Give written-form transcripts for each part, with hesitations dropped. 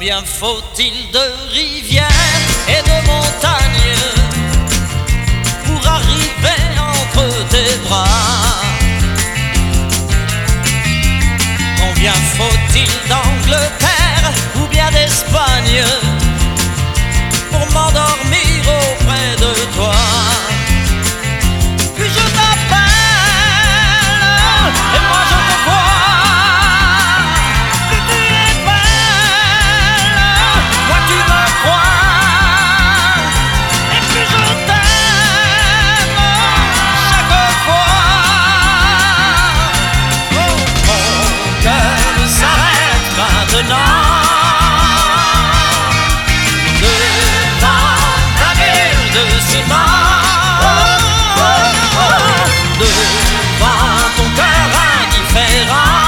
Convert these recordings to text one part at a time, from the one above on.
Combien faut-il de rivières et de montagnes pour arriver entre tes bras? Combien faut-il d'Angleterre ou bien d'Espagne pour m'endormir auprès de toi? Puis je t'appelle et moi je te vois. Plus tu es belle, moi tu me crois. Et plus je t'aime chaque fois. Oh, mon cœur s'arrête maintenant. Devant ton cœur indifférent.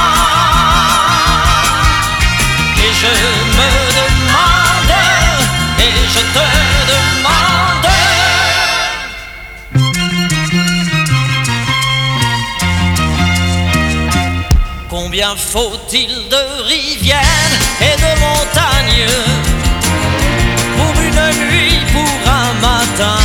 Et je me demande, et je te demande, combien faut-il de rivières et de montagnes pour une nuit, pour un matin?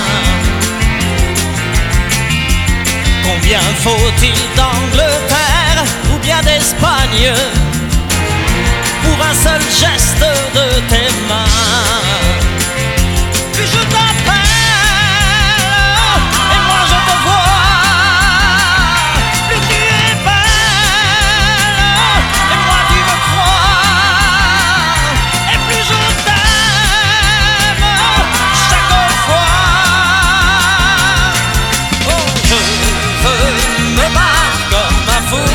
Combien faut-il d'Angleterre ou bien d'Espagne pour un seul geste de tes mains? Puis je t'appelle et moi je te vois. Plus tu es belle et moi tu me crois. Et plus je t'aime chaque fois. Oh, je me battre comme un fou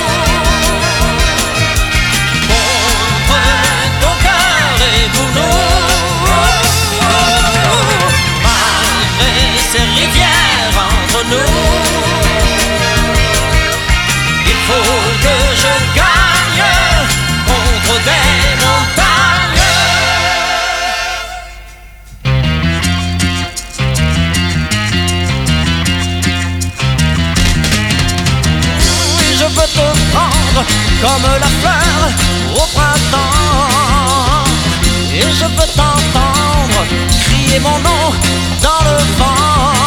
contre ton cœur et pour nous. Malgré ces rivières entre nous, il faut que je gagne contre des montagnes. Je veux te prendre comme la fleur au printemps, et je veux t'entendre crier mon nom dans le vent.